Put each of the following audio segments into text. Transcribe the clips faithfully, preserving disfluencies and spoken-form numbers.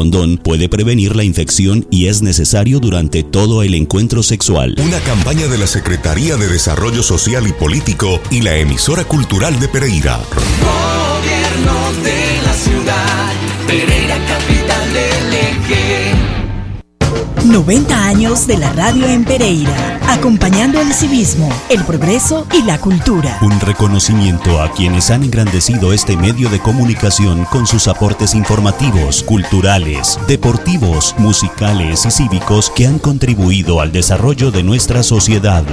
condón puede prevenir la infección y es necesario durante todo el encuentro sexual. Una campaña de la Secretaría de Desarrollo Social y Político y la emisora cultural de Pereira. Gobierno de la ciudad, Pereira, capital del eje. noventa años de la radio en Pereira, acompañando el civismo, el progreso y la cultura. Un reconocimiento a quienes han engrandecido este medio de comunicación con sus aportes informativos, culturales, deportivos, musicales y cívicos que han contribuido al desarrollo de nuestra sociedad.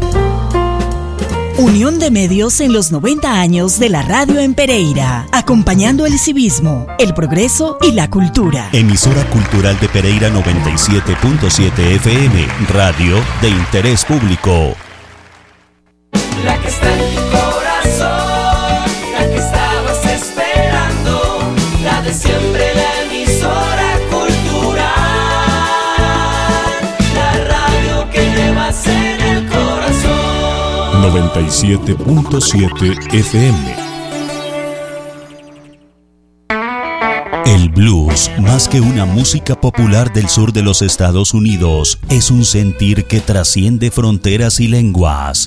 Unión de medios en los noventa años de la radio en Pereira, acompañando el civismo, el progreso y la cultura. Emisora cultural de Pereira noventa y siete punto siete F M, radio de interés público. La que está en tu corazón, la que estabas esperando, la de siempre, la emisora cultural, la radio que llevas en el corazón. noventa y siete punto siete F M. El blues, más que una música popular del sur de los Estados Unidos, es un sentir que trasciende fronteras y lenguas.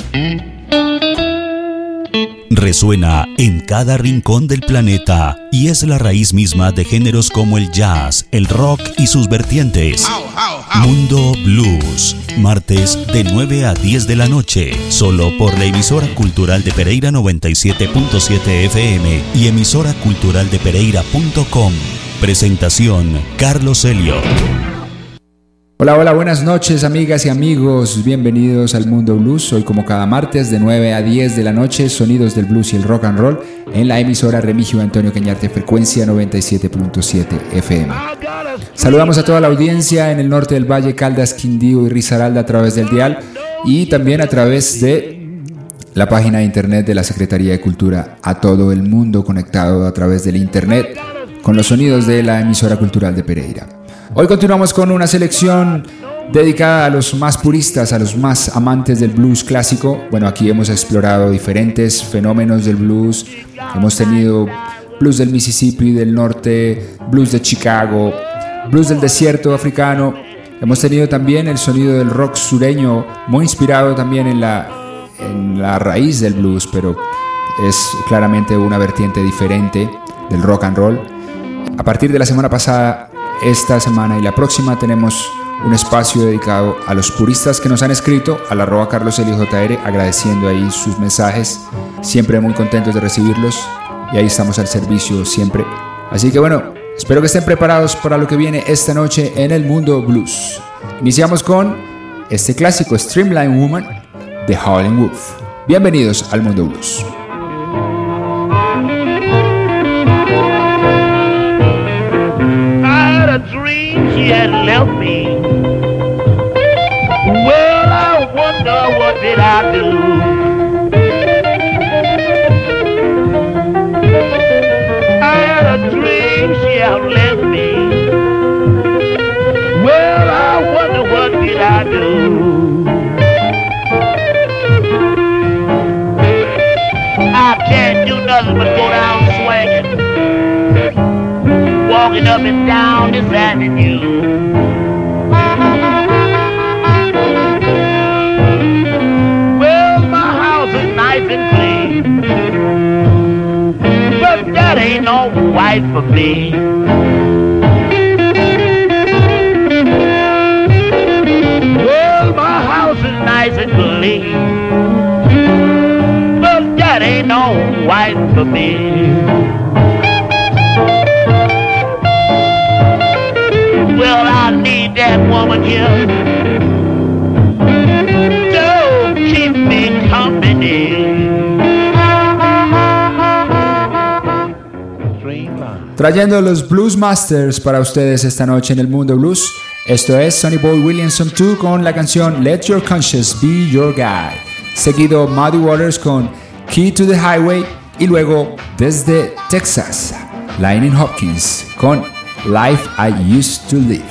Resuena en cada rincón del planeta y es la raíz misma de géneros como el jazz, el rock y sus vertientes. Mundo Blues, martes de nueve a diez de la noche, solo por la emisora cultural de Pereira noventa y siete punto siete F M y emisora cultural de Pereira punto com. Presentación, Carlos Helio. Hola, hola, buenas noches amigas y amigos, bienvenidos al Mundo Blues. Hoy como cada martes de nueve a diez de la noche, sonidos del blues y el rock and roll en la emisora Remigio Antonio Cañarte, frecuencia noventa y siete punto siete F M. Saludamos a toda la audiencia en el norte del Valle, Caldas, Quindío y Risaralda a través del dial y también a través de la página de internet de la Secretaría de Cultura, a todo el mundo conectado a través del internet con los sonidos de la emisora cultural de Pereira. Hoy continuamos con una selección dedicada a los más puristas, a los más amantes del blues clásico. Bueno, aquí hemos explorado diferentes fenómenos del blues. Hemos tenido blues del Mississippi, del norte, blues de Chicago, blues del desierto africano. Hemos tenido también el sonido del rock sureño, muy inspirado también en la, en la raíz del blues, pero es claramente una vertiente diferente del rock and roll. A partir de la semana pasada, esta semana y la próxima tenemos un espacio dedicado a los puristas que nos han escrito al arroba Carlos Helio J R, agradeciendo ahí sus mensajes, siempre muy contentos de recibirlos y ahí estamos al servicio siempre. Así que bueno, espero que estén preparados para lo que viene esta noche en el Mundo Blues. Iniciamos con este clásico, Streamline Woman de Howlin' Wolf. Bienvenidos al Mundo Blues. Dream she had left me. Well, I wonder what did I do? I had a dream she had left me. Well, I wonder what did I do? I can't do nothing but go down swinging, walking up and down this avenue. Well, my house is nice and clean, but that ain't no wife for me. Well, my house is nice and clean, but that ain't no wife for me. Well, I need that woman here to keep me company. Trayendo los Blues Masters para ustedes esta noche en el Mundo Blues. Esto es Sonny Boy Williamson dos con la canción Let Your Conscience Be Your Guide. Seguido Muddy Waters con Key to the Highway y luego desde Texas, Lightning Hopkins con Life I Used to Live.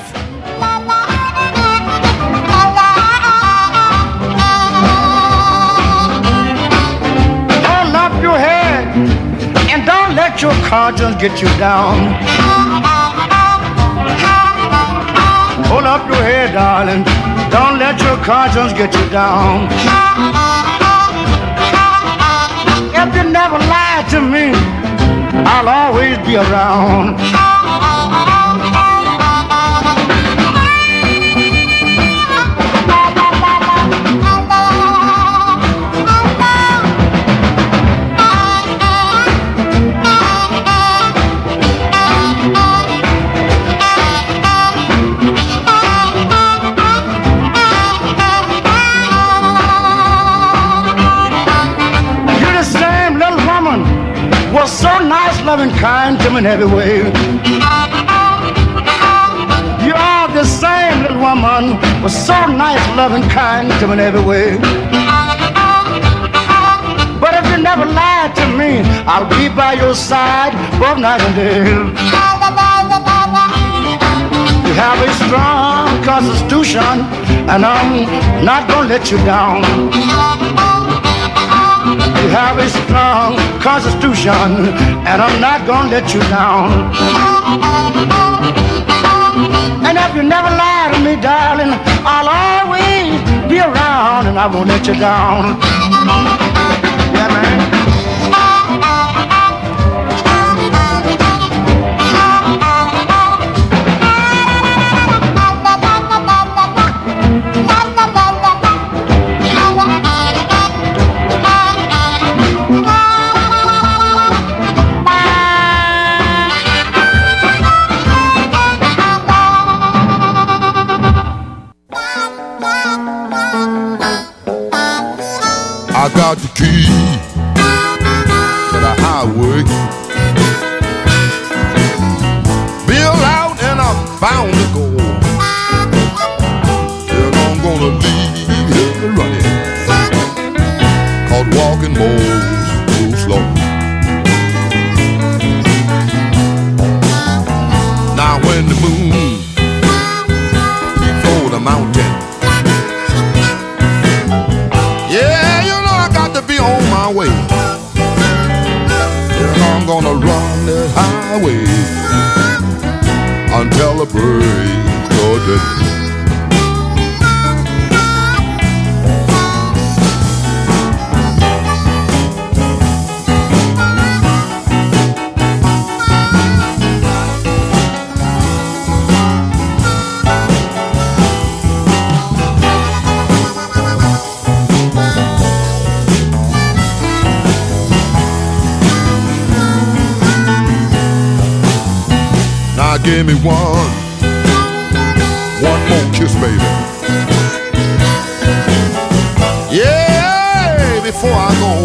Don't knock your head and don't let your conscience get you down. hold up your head, darling. Don't let your conscience get you down. If you never lie to me, I'll always be around. So nice, loving, kind to me in every way. You are the same little woman, was so nice, loving, kind to me in every way. But if you never lied to me, I'll be by your side both night and day. You have a strong constitution, and I'm not gonna let you down. You have a strong constitution, and I'm not gonna let you down. And if you never lie to me, darling, I'll always be around, and I won't let you down. Yeah, man. I got the key to the highway. Bill out and I'm bound to go. And I'm gonna leave here running, 'cause walking moves too slow. Now when the moon peeks over the mountain, yeah, you know I got to be on my way. And I'm gonna run the highway until the break of day. Give me one, one more kiss, baby. Yeah, before I go.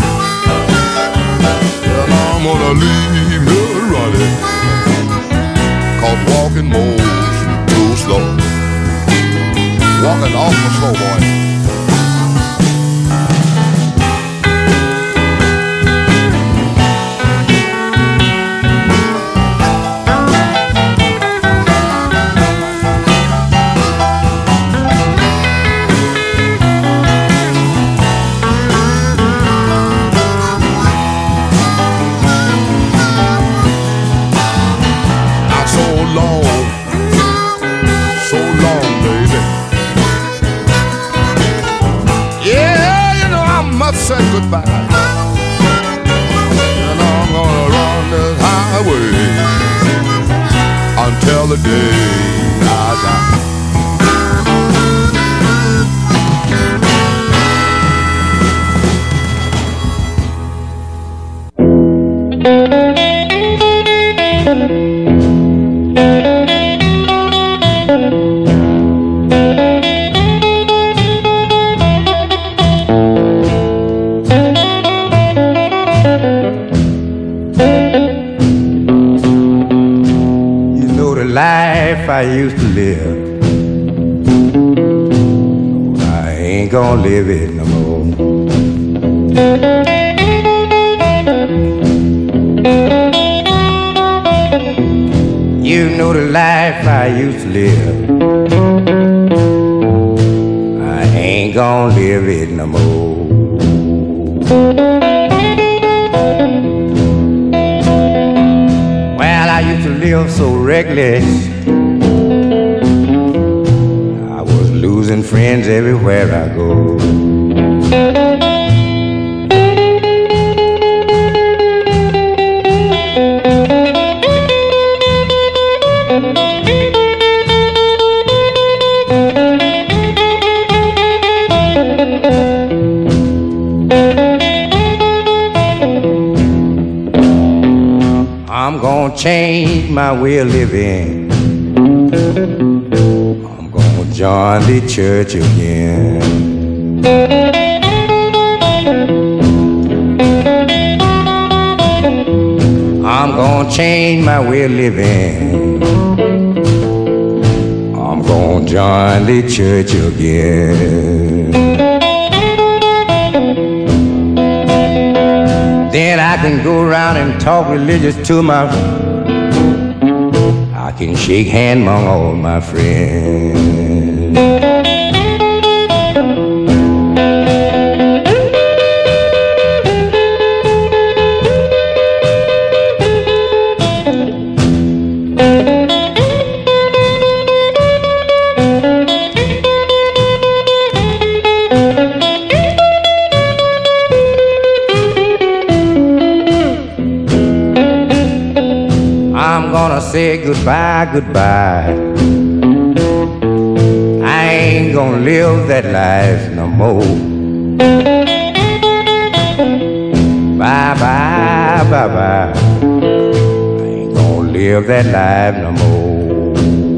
And I'm gonna leave here running, 'cause walking moves too slow. Walking awful slow, boy. Say goodbye, and I'm gonna run this highway until the day I die. Life I used to live, I ain't gonna live it no more. You know the life I used to live, I ain't gonna live it no more. Well, I used to live so reckless, losing friends everywhere I go. I'm gonna change my way of living. I'm gonna join the church again. I'm gonna change my way of living. I'm gonna join the church again. Then I can go around and talk religious to my I can shake hands among all my friends. Say goodbye, goodbye. I ain't gonna live that life no more. Bye, bye, bye, bye. I ain't gonna live that life no more.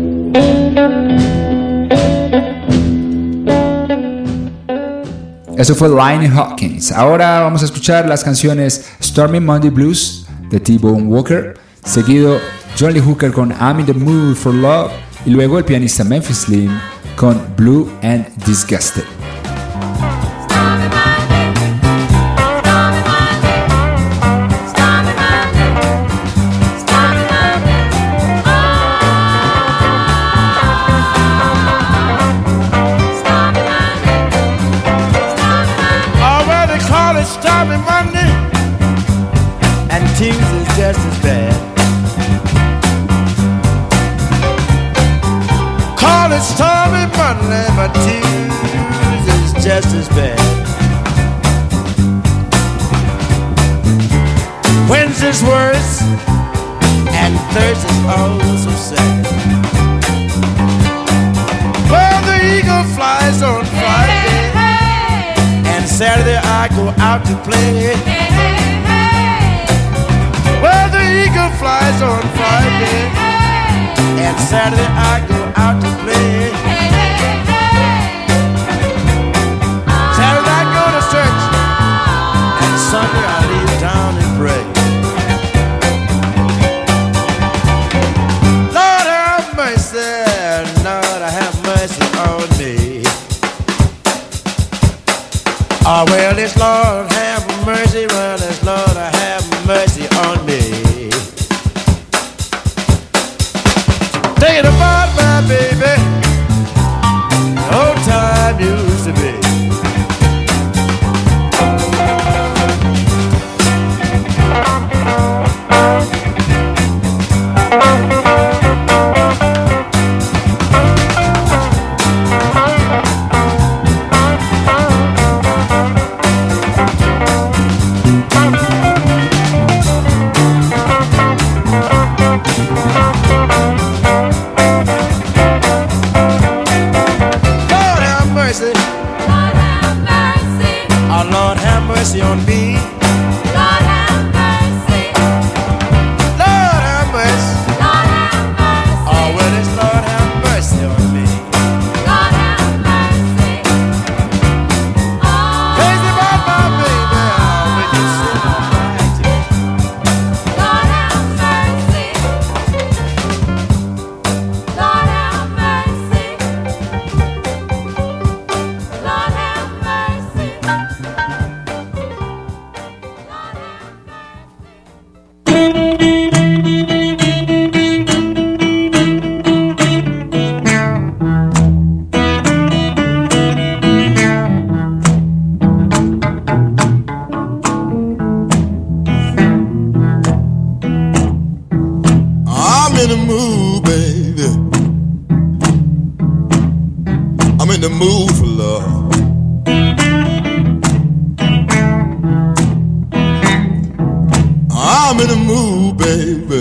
Eso fue Lionel Hawkins. Ahora vamos a escuchar las canciones Stormy Monday Blues de T-Bone Walker, seguido John Lee Hooker con I'm in the Mood for Love y luego el pianista Memphis Slim con Blue and Disgusted. Already call it Stormy Monday and Tuesday's just as bad. Call it Stormy Monday, but Tuesday's just as bad. Wednesday's worse, and Thursday's oh so sad. Well, the eagle flies on Friday, and Saturday I go out to play. Well, the eagle flies on Friday, and Saturday I go out to play. Saturday I go to church, and Sunday I leave town and pray. Lord have mercy, Lord have mercy on me. Oh, well, it's Lord have mercy, well, it's Lord have mercy on me. Thinking about my baby, old time used to be. the mood for love. I'm in the mood, baby.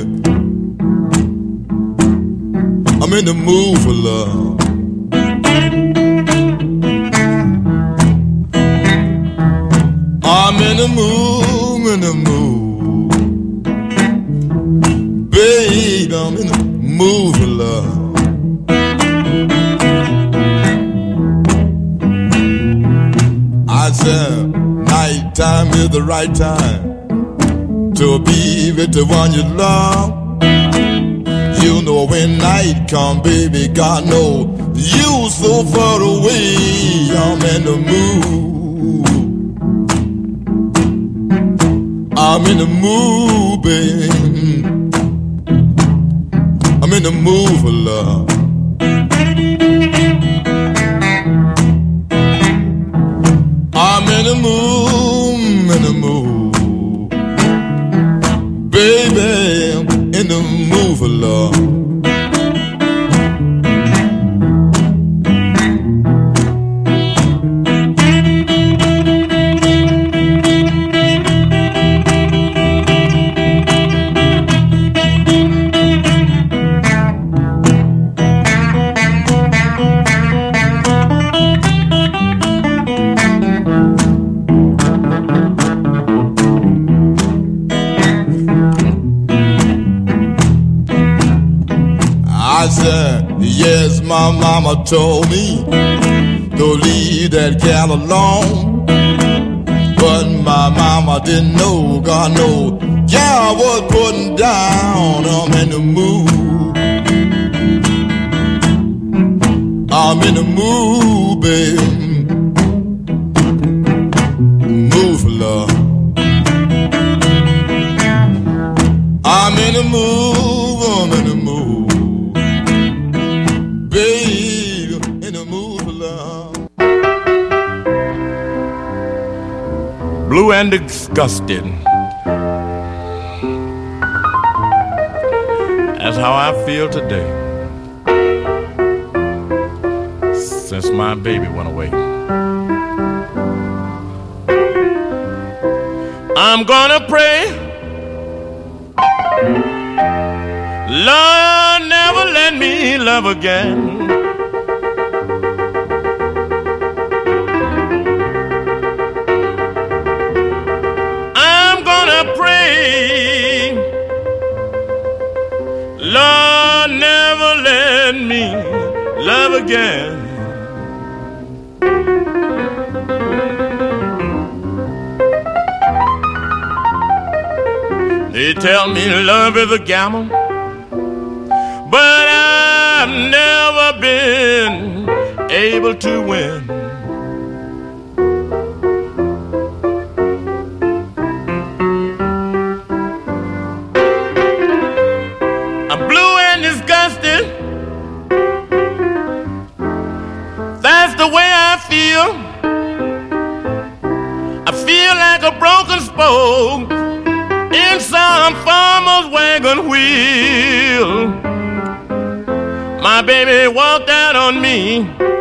I'm in the mood for love. I'm in the mood, in the mood. Babe, I'm in the mood for love. I said, night time is the right time to be with the one you love. You know when night come, baby, God know you so far away. I'm in the mood. I'm in the mood, baby. I'm in the mood for love. I'm in the mood, in the mood. Baby, I'm in the mood for love. Yes, my mama told me to leave that gal alone, but my mama didn't know, God know, yeah, I was putting down. I'm in the mood. I'm in the mood, baby. Mood for love. I'm in the mood, I'm in the mood. Babe, in the mood for love. Blue and disgusted. That's how I feel today. Since my baby went away. I'm gonna pray, Lord, never let me love again. I'm gonna pray, Lord, never let me love again. They tell me love is a gamble, but I've never been able to win. I'm blue and disgusted. That's the way I feel. I feel like a broken spoke in some farmer's wagon wheel. My baby walked out on me.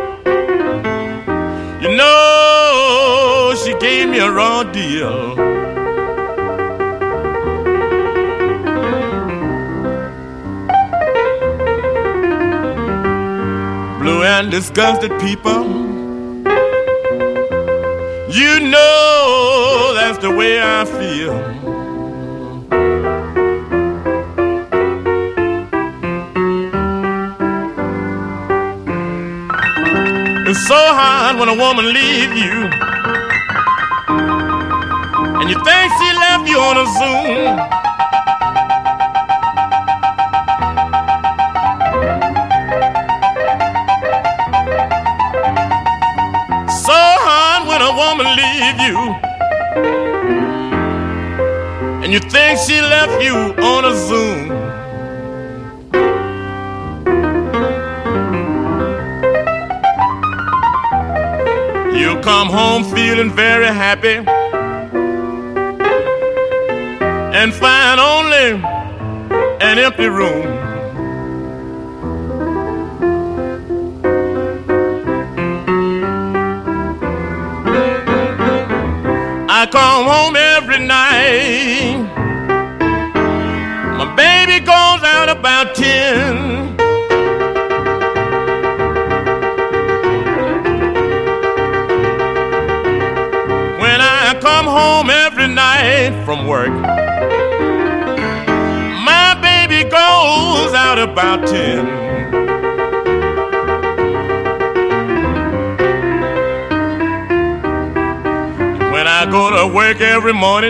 You know, she gave me a raw deal. Blue and disgusted people, you know that's the way I feel. It's so hard when a woman leaves you and you think she left you on a Zoom. So hard when a woman leaves you and you think she left you on a Zoom. You come home feeling very happy and find only an empty room. come home every night, my baby goes out about ten. When I come home every night from work, my baby goes out about ten. When I go to work every morning,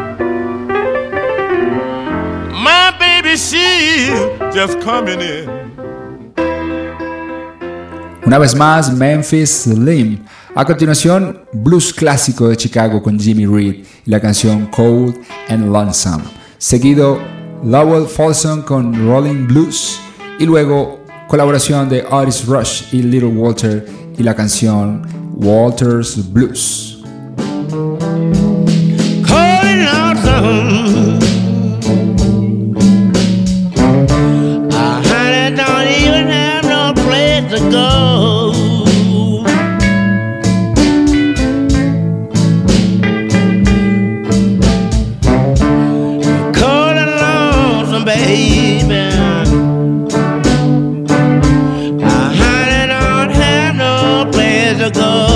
my baby, she's just coming in. Una vez más, Memphis Slim. A continuación, blues clásico de Chicago con Jimmy Reed y la canción Cold and Lonesome. Seguido, Lowell Fulson con Rolling Blues. Y luego, colaboración de Otis Rush y Little Walter y la canción Walter's Blues. Cold and lonesome. I honey don't even have no place to go. Cold and lonesome, baby. I honey don't have no place to go.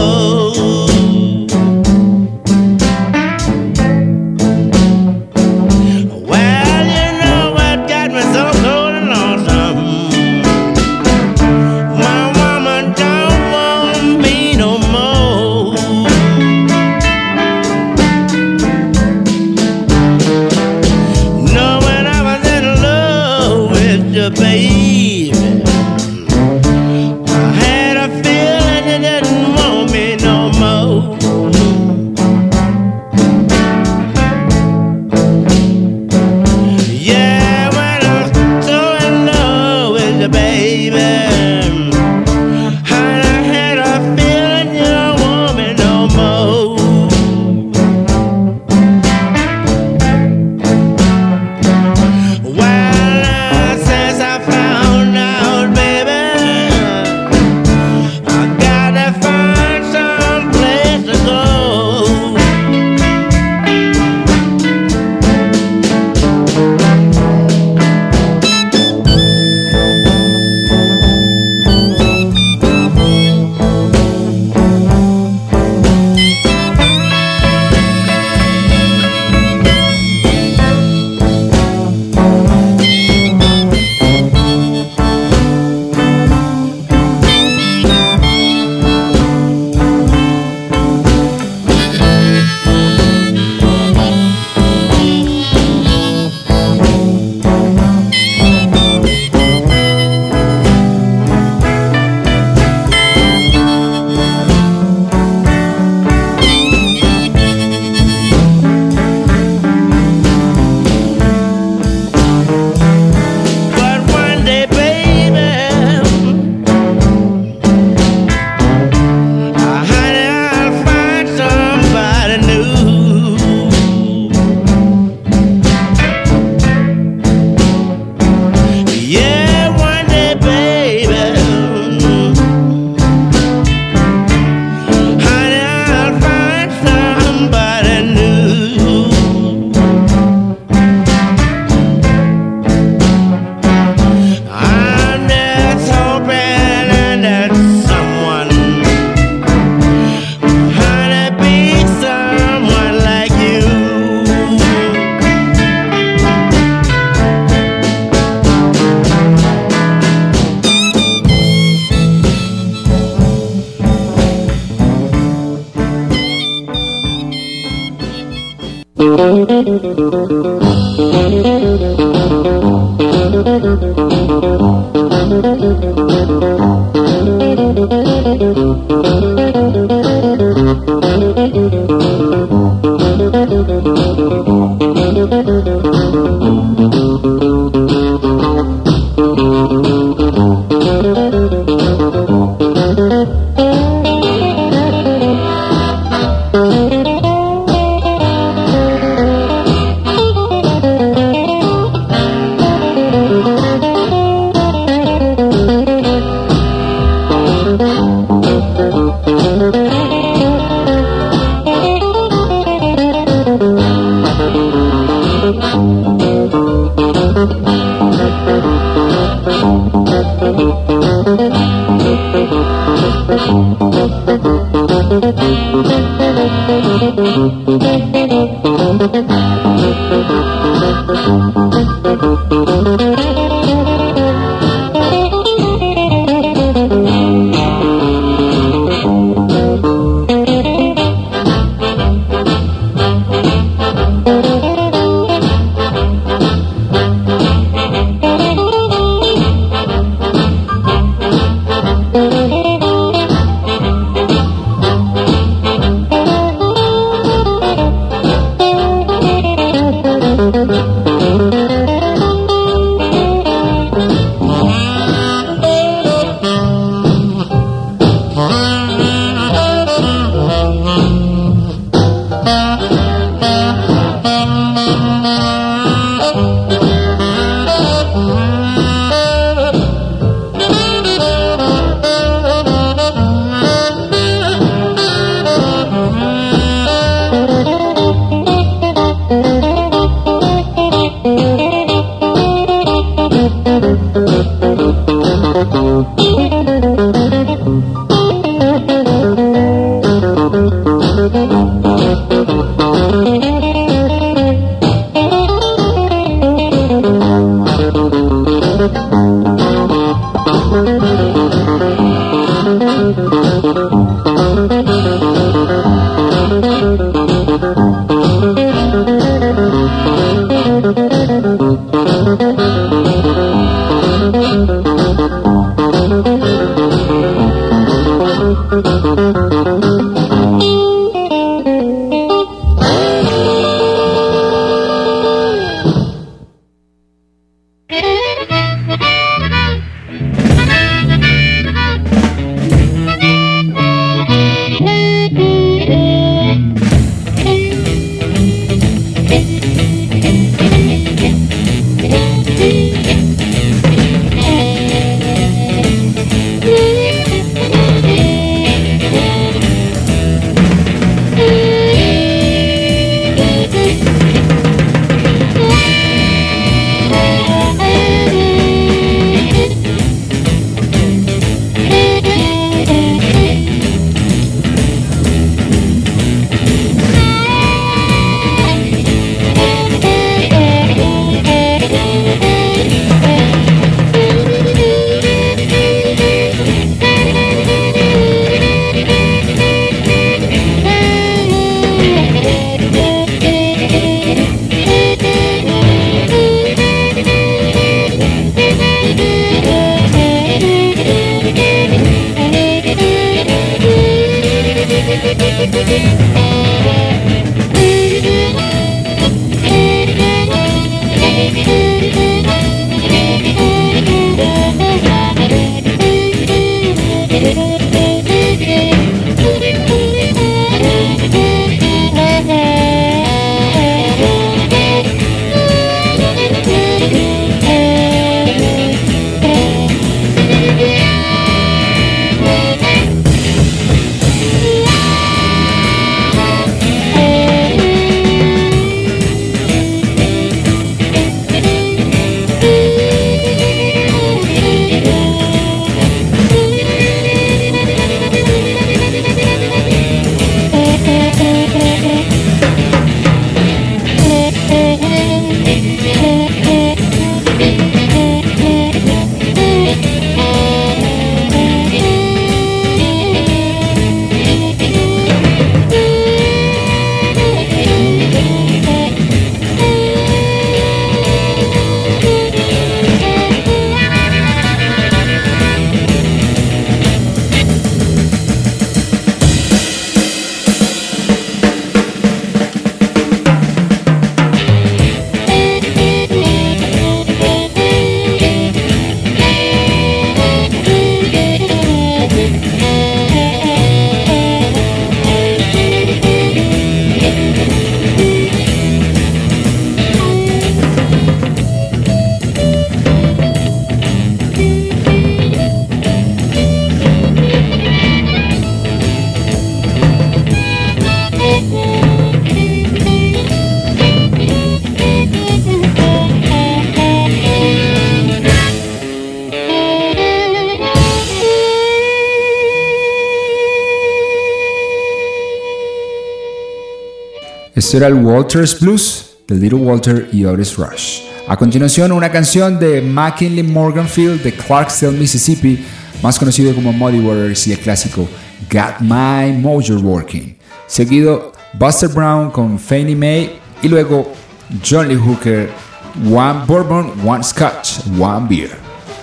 Esto era el Walters Blues de Little Walter y Otis Rush. A continuación, una canción de McKinley Morganfield de Clarksdale, Mississippi, más conocido como Muddy Waters, y el clásico Got My Mojo Working. Seguido Buster Brown con Fannie Mae y luego John Lee Hooker, One Bourbon, One Scotch, One Beer.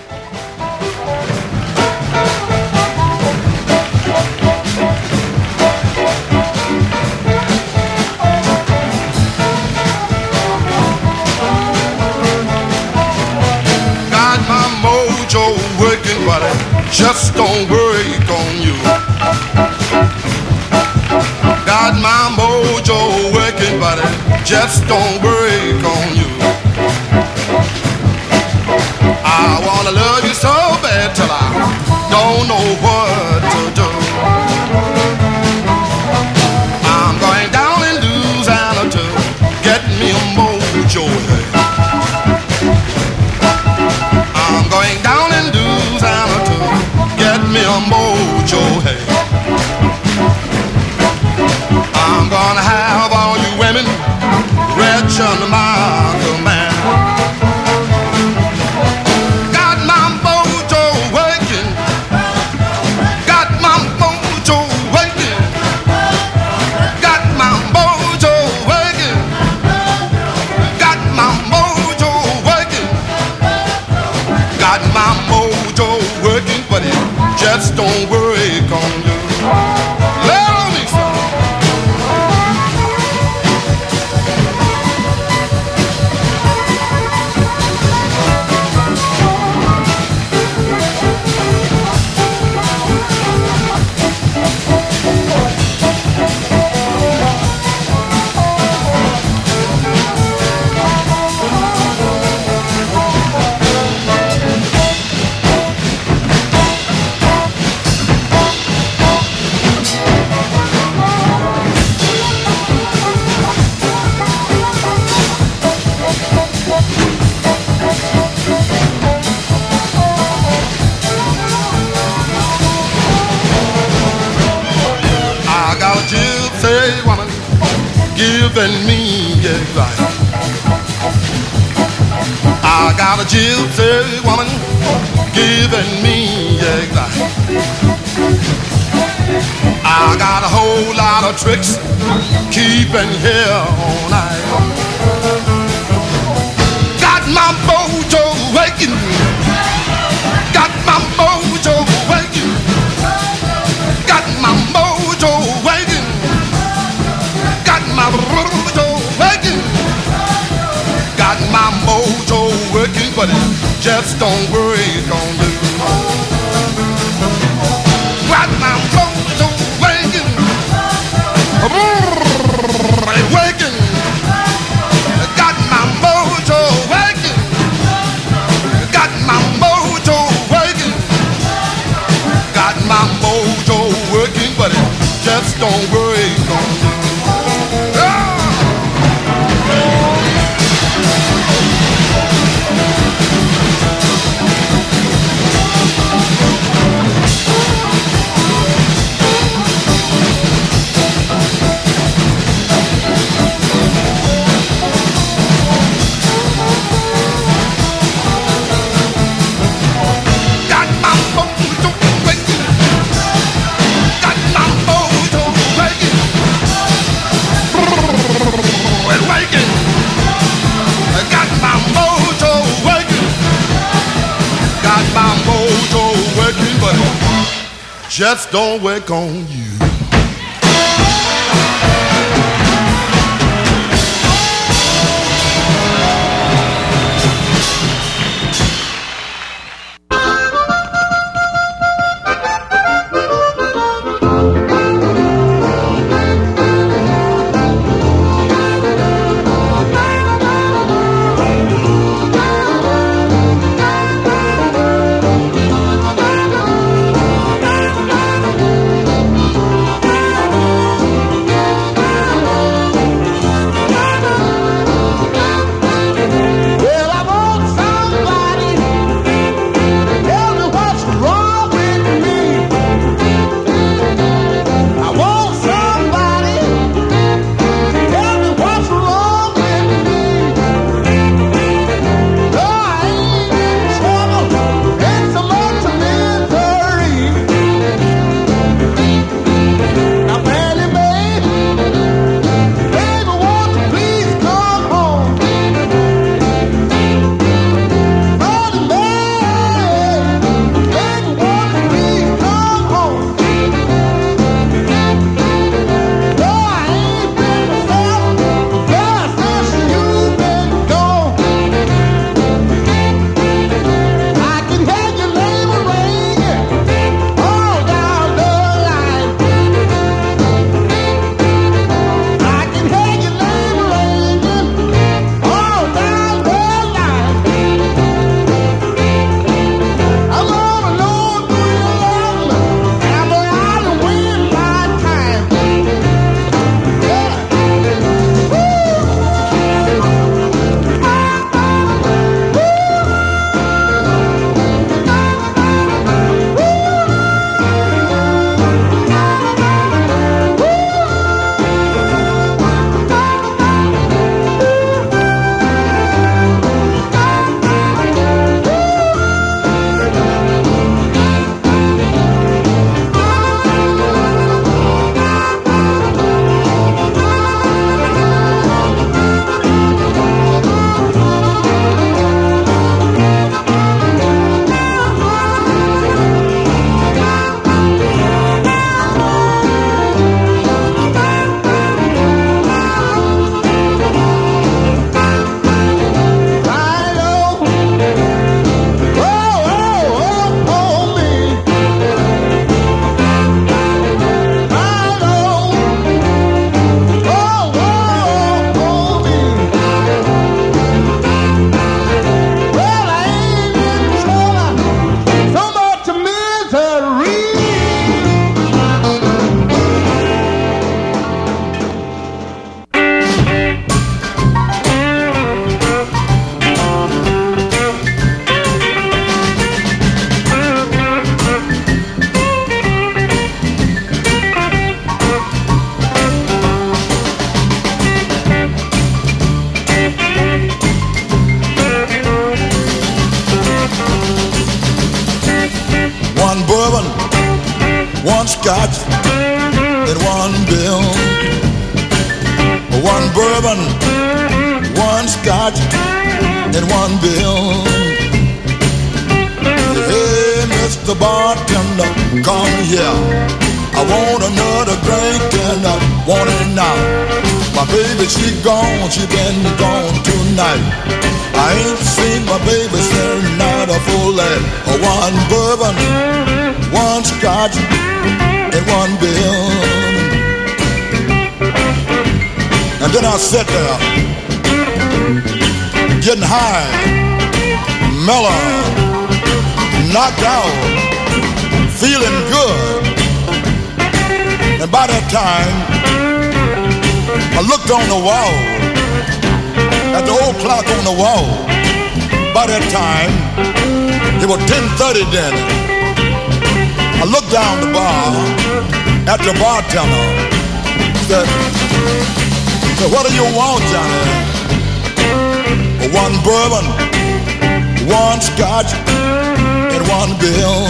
Just don't work on you. Got my mojo working, buddy. Just don't work on you. I wanna love you so bad till I don't know what to do. I'm going down in Louisiana to get me a mojo. I'm going down in Louisiana to get me a mojo, hey. I'm gonna have all you women rich under my command. Got my mojo working. Got my mojo working. Got my mojo working. Got my mojo working. Got my mojo working, but it just don't work on you. Let me some. Giving me advice. I got a gypsy woman giving me advice. I got a whole lot of tricks keeping here all night. Got my mojo waking. Got my mojo waking. Got my mojo waking. Got my mojo working. Got my mojo working, but it just don't work on you. Got my mojo working. Working. Got my mojo working. Got my mojo working. Got my mojo working, but it just don't work on you. Just don't work on you. one scotch, and one bill. One bourbon, one scotch, and one bill. Hey, Mister Bartender, come here. I want another drink and I want it now. My baby, she gone, she been gone tonight. I ain't seen my baby since not a full life. One bourbon, one scotch, and one bill. And then I sat there, getting high, mellow, knocked out, feeling good. And by that time, I looked on the wall, at the old clock on the wall. By that time, it was ten thirty then. I looked down the bar at the bartender, said, so what do you want, Johnny? One bourbon, one scotch, and one bill.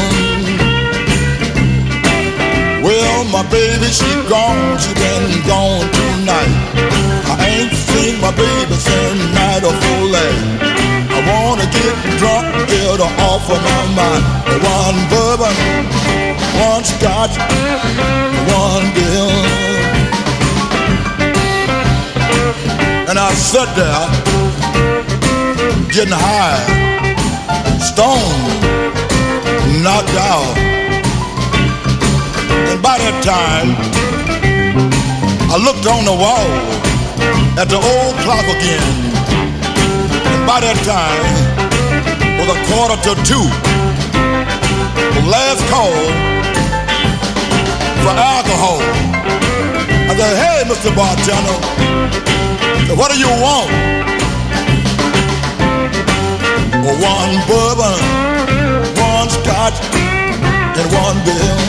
Well, my baby, she gone, she been gone tonight. I ain't seen my baby since night of full life. I wanna get drunk, get her off of my mind. One bourbon, one scotch, one bill. And I sat there, getting high, stoned, knocked out. And by that time, I looked on the wall at the old clock again. And by that time, it was a quarter to two. The last call for alcohol. I said, hey, Mister Bartender, what do you want? One bourbon, one scotch, and one bill.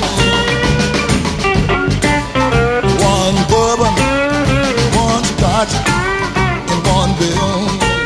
One bourbon, one scotch, and one bill.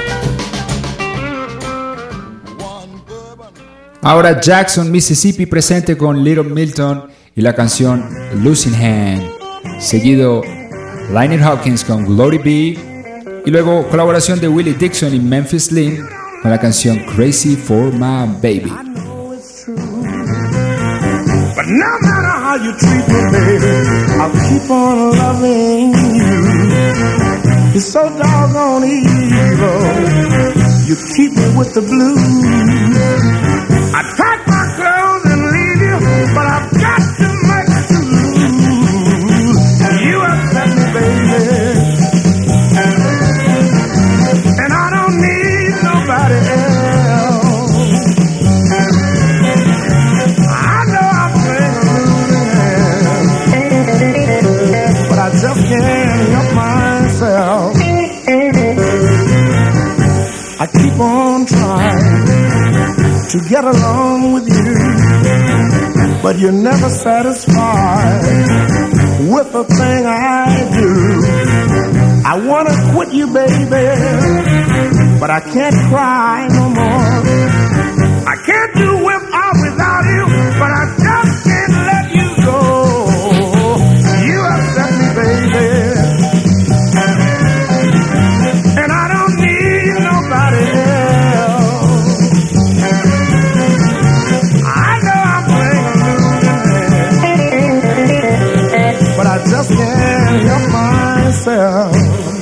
Ahora Jackson, Mississippi presente con Little Milton y la canción Losing Hand. Seguido Lionel Hawkins con Glory Be. Y luego colaboración de Willie Dixon y Memphis Slim con la canción Crazy for My Baby. I know it's true, but no matter how you treat me, baby, I'll keep on loving you. You're so doggone evil, you keep me with the blues. I pack my clothes and leave you, but I've got to make you lose. You upset me, baby, and I don't need nobody else. I know I'm playing a losing hand, but I just can't help myself. I keep on trying to get along with you, but you're never satisfied with the thing I do. I wanna quit you, baby, but I can't cry no more. I can't do with or without you, but I just can't let you go. You upset me, baby, and I don't need nobody else. I know I'm playing, but I just can't help myself.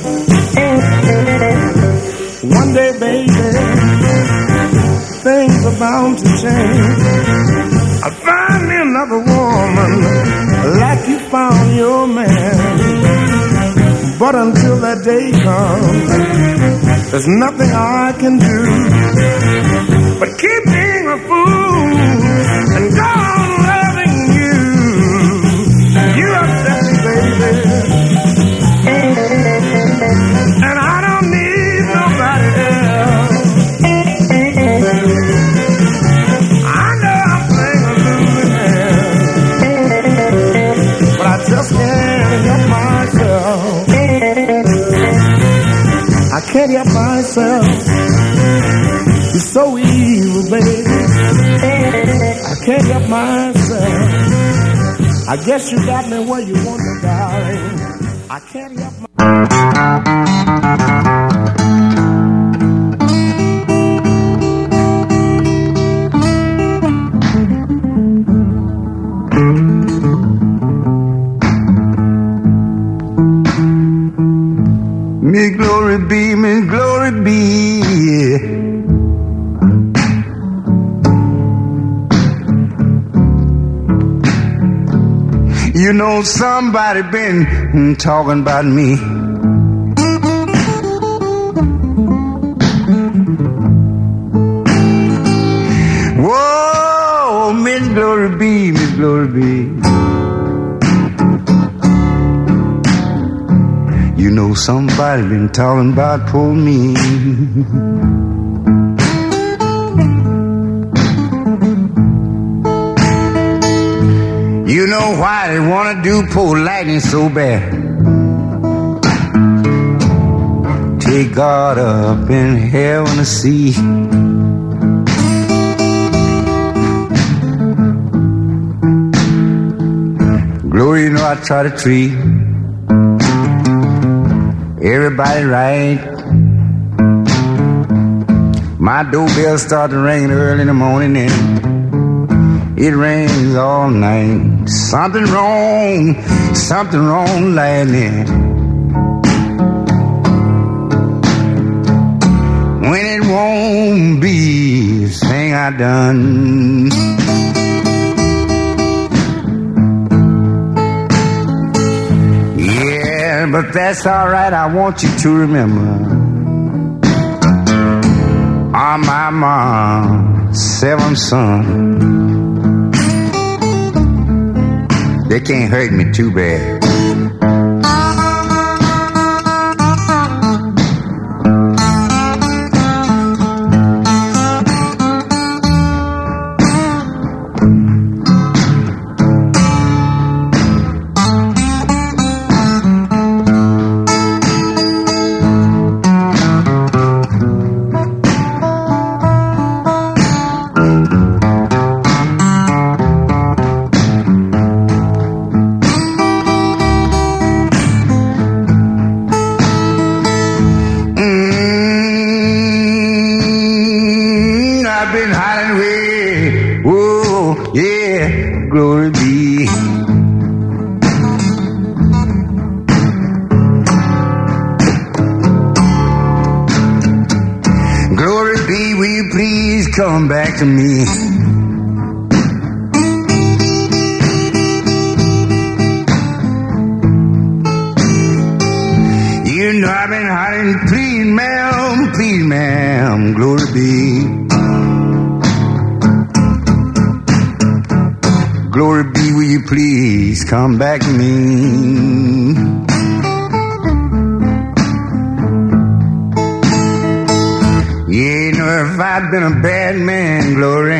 One day, baby, things are bound to change. I'll find me another woman like you found your man. But until that day comes, there's nothing I can do but keep being a fool and go on loving you. You upset me, baby, and I don't need nobody else. I know I'm playing a losing hand, but I just can't help myself. I can't help myself. You're so evil, baby. I can't help myself. I guess you got me where you want me, darling. I can't help my... Me glory be, me glory be. You know somebody been talking about me. Whoa, me glory be, me glory be. You know somebody been talking about poor me. You know why they wanna do poor lightning so bad? Take God up in heaven to see. Glory, you know I try to treat everybody right. My doorbell started ringing early in the morning and it rings all night. Something wrong, something wrong, lightning. When it won't be the thing I done. Yeah, but that's all right. I want you to remember I'm my mom's seventh son. They can't hurt me too bad. Come back to me. You know I've been hiding. Please, ma'am, please, ma'am, glory be. Glory be, will you please come back to me? You know, if I'd been a bad man, glory,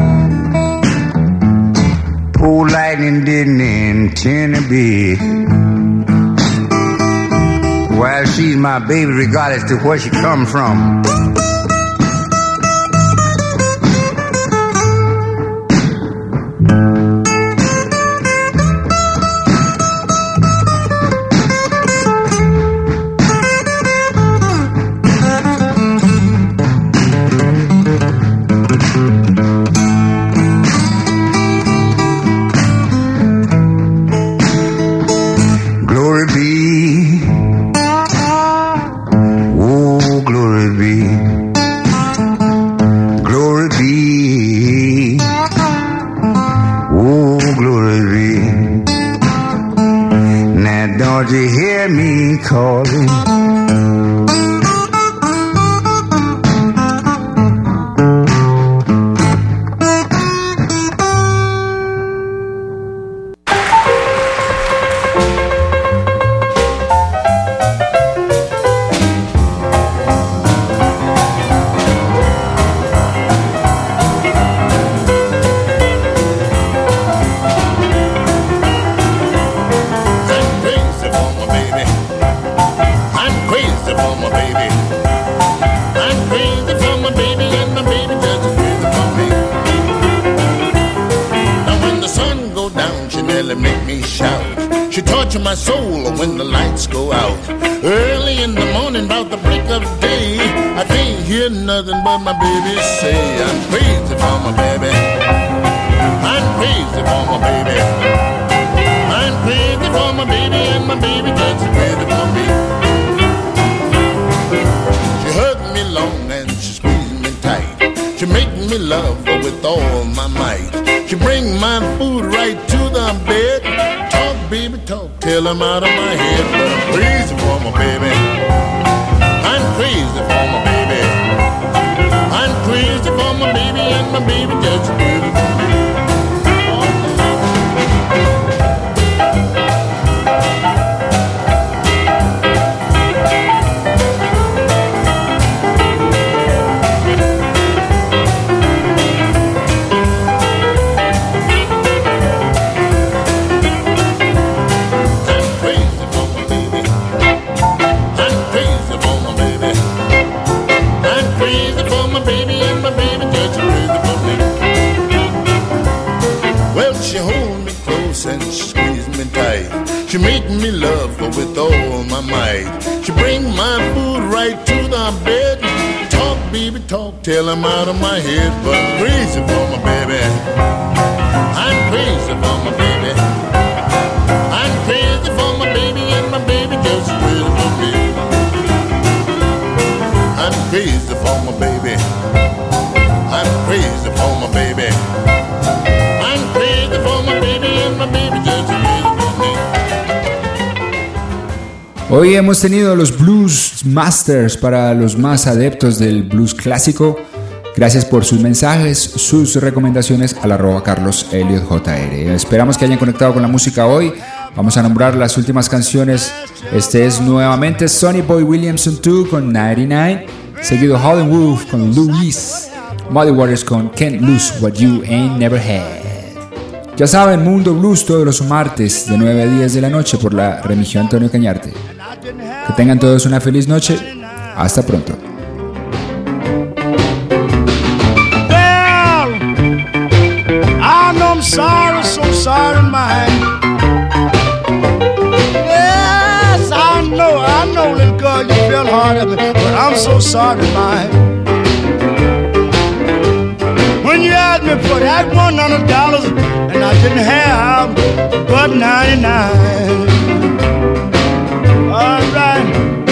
poor lightning didn't intend to be. While she's my baby, regardless to where she come from. Calling. I go down, she nearly make me shout. She torture my soul when the lights go out. Early in the morning, about the break of day, I can't hear nothing but my baby say, I'm crazy for my baby. I'm crazy for my baby. I'm crazy for my baby, and my baby gets crazy for me. She hugged me long and she squeezed me tight. She make me love her with all my might. She bring my food right to the bed. Talk, baby, talk, till I'm out of my head. But I'm crazy for my baby. I'm crazy for my baby. I'm crazy for my baby, and my baby gets crazy for me. And she squeeze me tight. She make me love her with all my might. She bring my food right to the bed. Talk, baby, talk, till I'm out of my head. But I'm crazy for my baby. I'm crazy for my baby. I'm crazy for my baby, and my baby just crazy for me. I'm crazy for my baby. I'm crazy for my baby. I'm crazy for my baby, and my baby just crazy for me. Hoy hemos tenido los Blues Masters para los más adeptos del blues clásico. Gracias por sus mensajes, sus recomendaciones al arroba Carlos Elliot J R. Esperamos que hayan conectado con la música hoy. Vamos a nombrar las últimas canciones. Este es nuevamente Sonny Boy Williamson dos con noventa y nueve, seguido Howlin' Wolf con Louise, Muddy Waters con Can't Lose What You Ain't Never Had. Ya saben, Mundo Blues todos los martes de nueve a diez de la noche por la Remigio Antonio Cañarte. Que tengan todos una feliz noche. Hasta pronto. Well, I know I'm sorry, so sorry, mine. Yes, I know, I know, little girl, you feel hard at me, but I'm so sorry, mine. When you asked me for that one hundred dollars and I didn't have but ninety-nine. All right.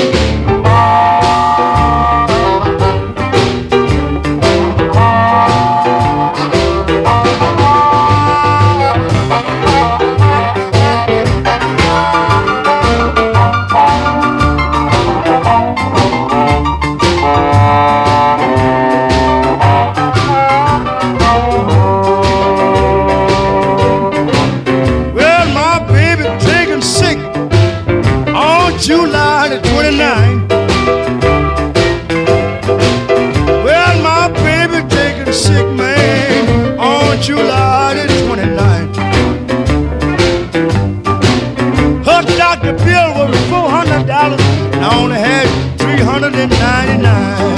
July the twenty-ninth. Well, my baby taking sick, man, on July the twenty-ninth. Her doctor bill was four hundred dollars, and I only had three hundred ninety-nine.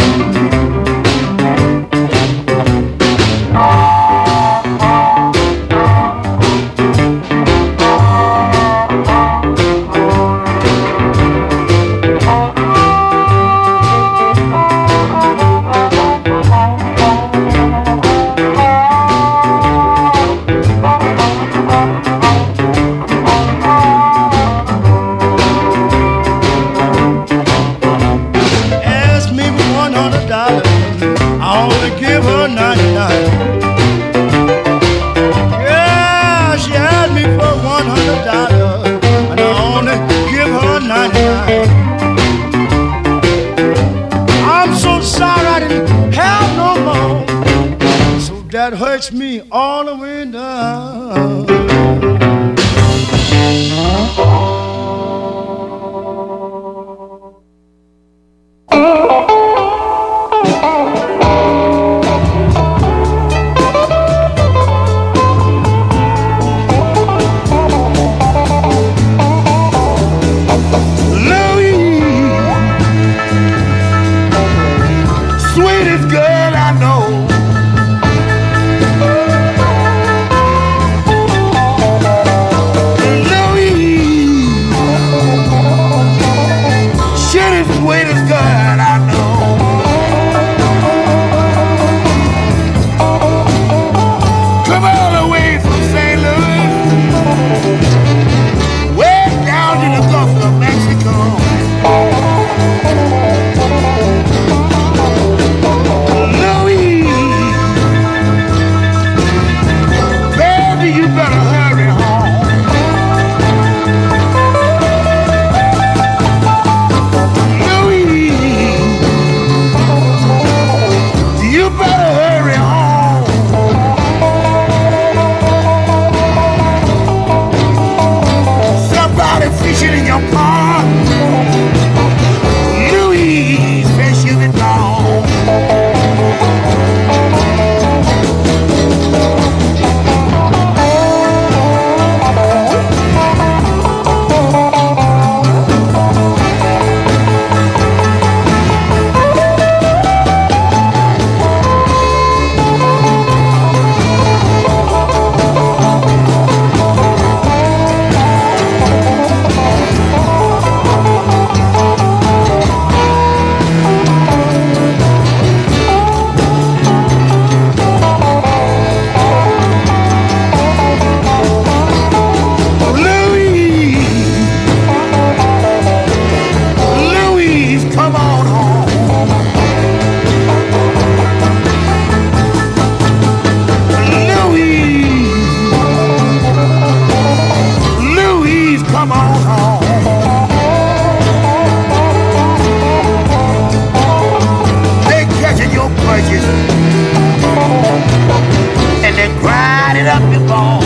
That hurts me all the way down. Sweetest girl I know. come on home. They catching your punches and they grinding up your bones.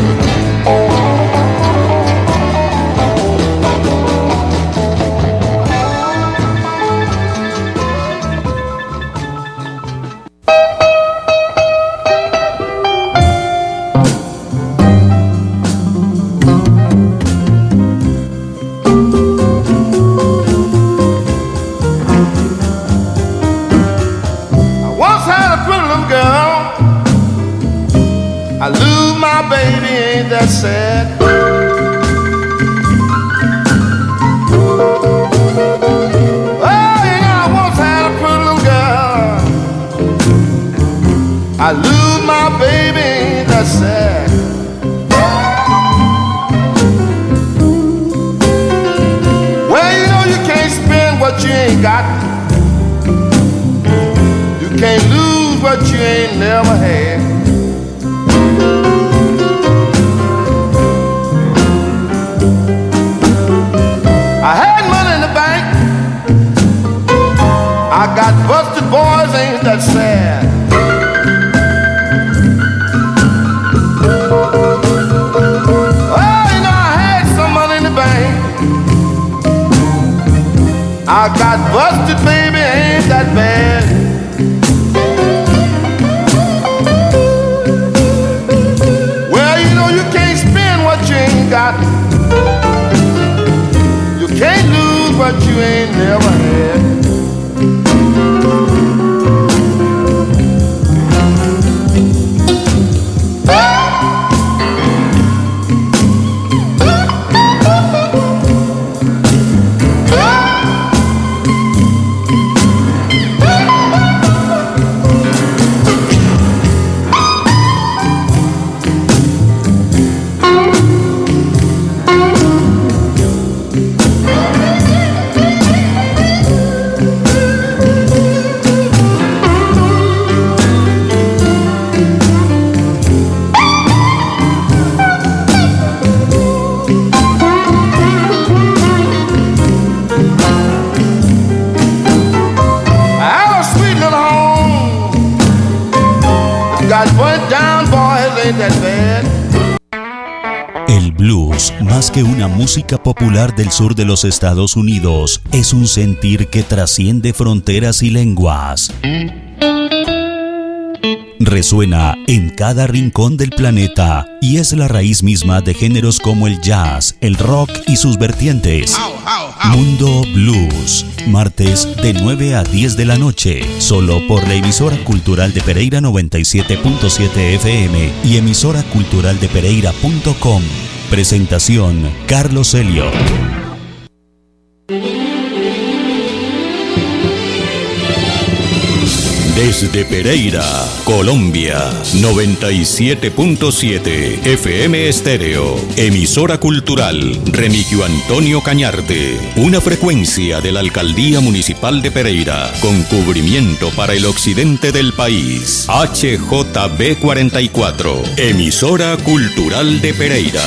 I lose my baby, ain't that sad? Oh, you know, I once had a pretty little girl. I lose my baby, ain't that sad? Well, you know, you can't spend what you ain't got. You can't lose what you ain't never had. I had money in the bank. I got busted boys, ain't that sad? Oh, you know, I had some money in the bank. I got busted, baby, ain't that bad? Well, you know, you can't spend what you ain't got. Can't lose what you ain't never had. El blues, más que una música popular del sur de los Estados Unidos, es un sentir que trasciende fronteras y lenguas. Resuena en cada rincón del planeta y es la raíz misma de géneros como el jazz, el rock y sus vertientes. Mundo Blues, martes de nueve a diez de la noche, solo por la emisora cultural de Pereira noventa y siete punto siete F M y emisora cultural de pereira punto com. Presentación, Carlos Helio. Desde Pereira, Colombia, noventa y siete punto siete F M Estéreo, emisora cultural Remigio Antonio Cañarte, una frecuencia de la Alcaldía Municipal de Pereira, con cubrimiento para el occidente del país, H J B cuarenta y cuatro, emisora cultural de Pereira.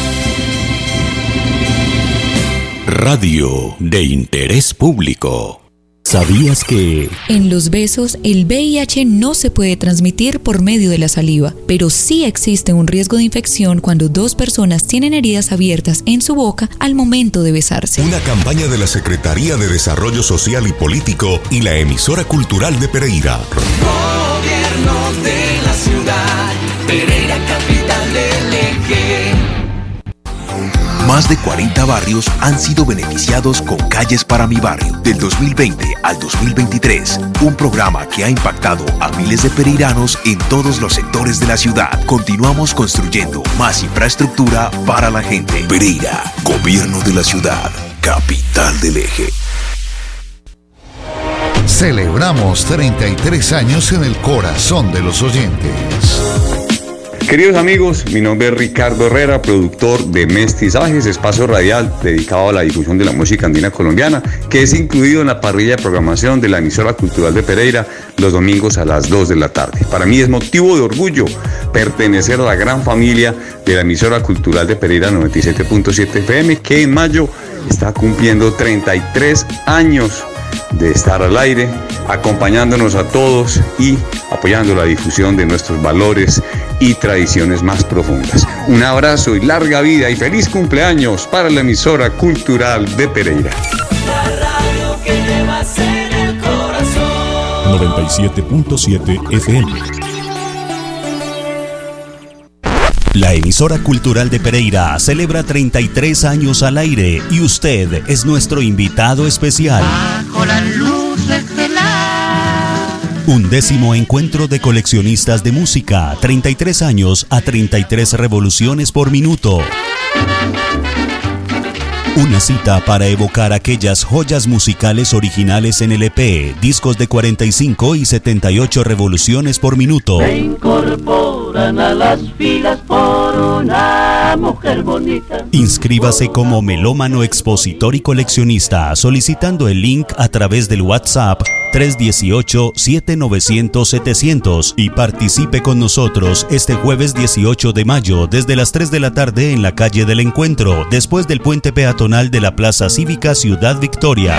Radio de interés público. ¿Sabías que en los besos el V I H no se puede transmitir por medio de la saliva, pero sí existe un riesgo de infección cuando dos personas tienen heridas abiertas en su boca al momento de besarse? Una campaña de la Secretaría de Desarrollo Social y Político y la emisora cultural de Pereira. Gobierno de la ciudad, Pereira, capital del eje. Más de cuarenta barrios han sido beneficiados con Calles para mi Barrio. Del dos mil veinte al dos mil veintitrés, un programa que ha impactado a miles de pereiranos en todos los sectores de la ciudad. Continuamos construyendo más infraestructura para la gente. Pereira, Gobierno de la Ciudad, capital del eje. Celebramos treinta y tres años en el corazón de los oyentes. Queridos amigos, mi nombre es Ricardo Herrera, productor de Mestizajes, espacio radial dedicado a la difusión de la música andina colombiana, que es incluido en la parrilla de programación de la emisora cultural de Pereira los domingos a las dos de la tarde. Para mí es motivo de orgullo pertenecer a la gran familia de la emisora cultural de Pereira noventa y siete punto siete F M, que en mayo está cumpliendo treinta y tres años de estar al aire, acompañándonos a todos y apoyando la difusión de nuestros valores y tradiciones más profundas. Un abrazo y larga vida y feliz cumpleaños para la emisora cultural de Pereira. La radio que llevas en el corazón. noventa y siete punto siete F M. La emisora cultural de Pereira celebra treinta y tres años al aire y usted es nuestro invitado especial. Bajo la luz estelar. Un décimo encuentro de coleccionistas de música, treinta y tres años a treinta y tres revoluciones por minuto. Una cita para evocar aquellas joyas musicales originales en L P, discos de cuarenta y cinco y setenta y ocho revoluciones por minuto. Se incorporan a las filas por una mujer bonita. Inscríbase como melómano, expositor y coleccionista solicitando el link a través del WhatsApp tres uno ocho, siete nueve cero cero, setecientos y participe con nosotros este jueves dieciocho de mayo desde las tres de la tarde en la calle del Encuentro, después del puente peatonal de la Plaza Cívica Ciudad Victoria.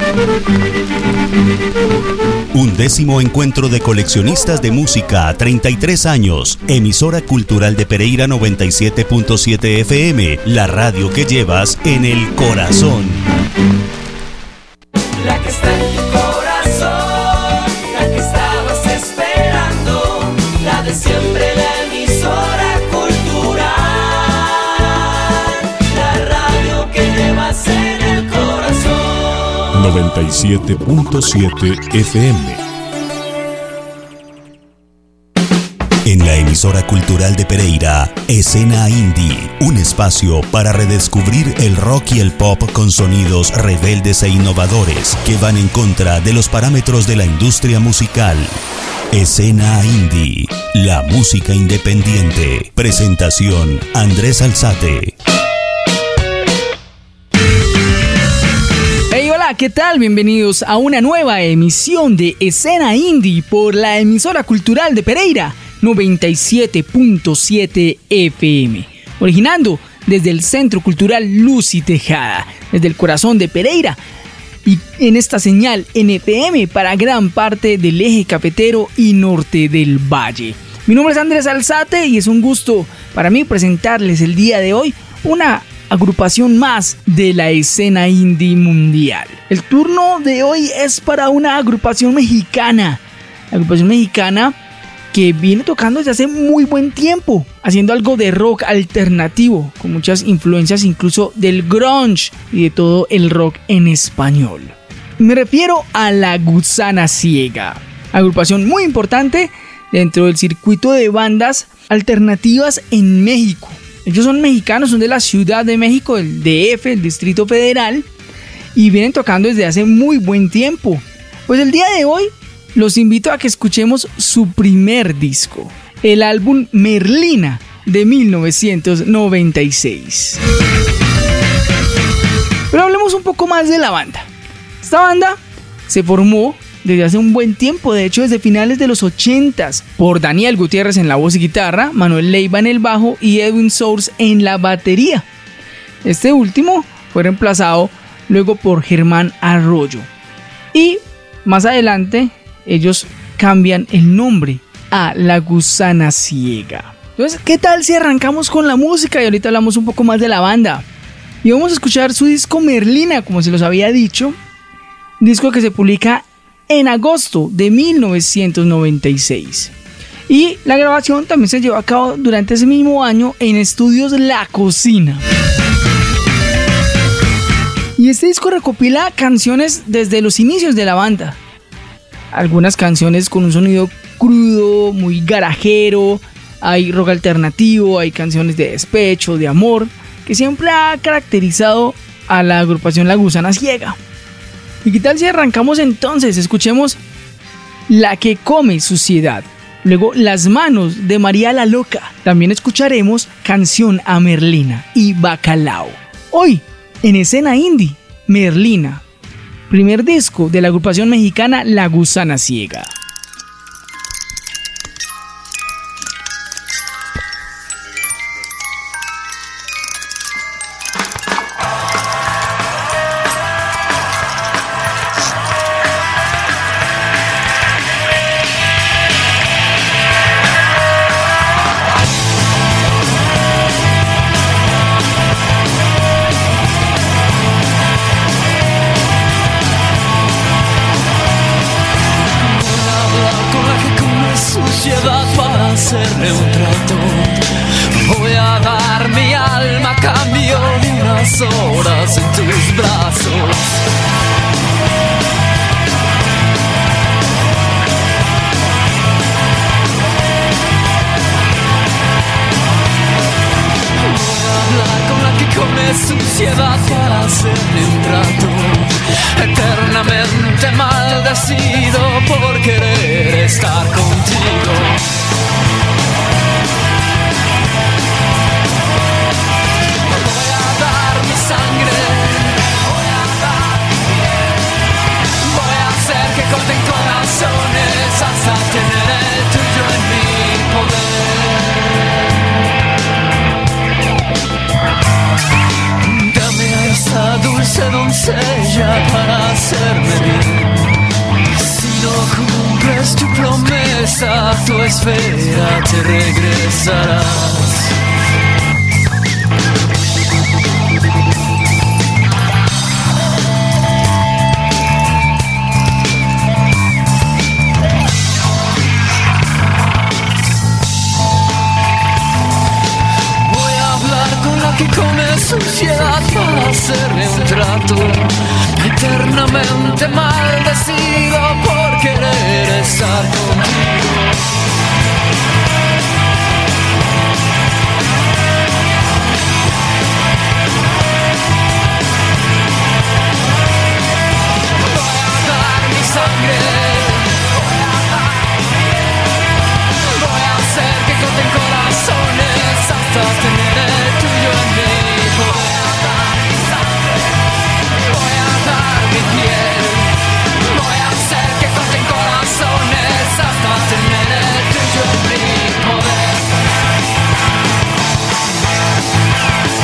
Un décimo encuentro de coleccionistas de música, treinta y tres años. Emisora cultural de Pereira noventa y siete punto siete F M, la radio que llevas en el corazón. La que está en tu corazón, la que estabas esperando, la de siempre, la emisora cultural, la radio que llevas en el corazón. noventa y siete punto siete F M. En la emisora cultural de Pereira, Escena Indie, un espacio para redescubrir el rock y el pop con sonidos rebeldes e innovadores que van en contra de los parámetros de la industria musical. Escena Indie, la música independiente. Presentación, Andrés Alzate. Hey, hola, ¿qué tal? Bienvenidos a una nueva emisión de Escena Indie por la emisora cultural de Pereira noventa y siete punto siete F M, originando desde el Centro Cultural Luz y Tejada, desde el corazón de Pereira, y en esta señal N P M para gran parte del eje cafetero y norte del valle. Mi nombre es Andrés Alzate y es un gusto para mí presentarles el día de hoy una agrupación más de la escena indie mundial. El turno de hoy es para una agrupación mexicana, agrupación mexicana que viene tocando desde hace muy buen tiempo, haciendo algo de rock alternativo, con muchas influencias incluso del grunge y de todo el rock en español. Me refiero a La Gusana Ciega, agrupación muy importante dentro del circuito de bandas alternativas en México. Ellos son mexicanos, son de la Ciudad de México, del D F, el Distrito Federal, y vienen tocando desde hace muy buen tiempo. Pues el día de hoy los invito a que escuchemos su primer disco, el álbum Merlina de mil novecientos noventa y seis. Pero hablemos un poco más de la banda. Esta banda se formó desde hace un buen tiempo, de hecho desde finales de los ochentas, por Daniel Gutiérrez en la voz y guitarra, Manuel Leiva en el bajo y Edwin Source en la batería. Este último fue reemplazado luego por Germán Arroyo. Y más adelante ellos cambian el nombre a La Gusana Ciega. Entonces, ¿qué tal si arrancamos con la música? Y ahorita hablamos un poco más de la banda. Y vamos a escuchar su disco Merlina, como se los había dicho. Un disco que se publica en agosto de mil novecientos noventa y seis. Y la grabación también se llevó a cabo durante ese mismo año en Estudios La Cocina. Y este disco recopila canciones desde los inicios de la banda. Algunas canciones con un sonido crudo, muy garajero, hay rock alternativo, hay canciones de despecho, de amor, que siempre ha caracterizado a la agrupación La Gusana Ciega. ¿Y qué tal si arrancamos entonces? Escuchemos La que come suciedad, Luego Las Manos de María la Loca. También escucharemos Canción a Merlina y Bacalao. Hoy, en Escena Indie, Merlina, primer disco de la agrupación mexicana La Gusana Ciega. Para hacerle un trato, voy a dar mi alma a cambio de unas horas en tus brazos. Voy a hablar con la que come suciedad para hacerle un trato, eternamente maldecido por querer estar contigo. Voy a dar mi sangre, voy a dar mi piel, voy a hacer que corten corazones hasta tener el tuyo en mi poder. Dame a esta dulce doncella para hacerme bien. Si no cumples tu promesa, a tu esfera te regresarás. Voy a hablar con la que come suciedad para hacerle un trato, eternamente maldecido por querer estar contigo.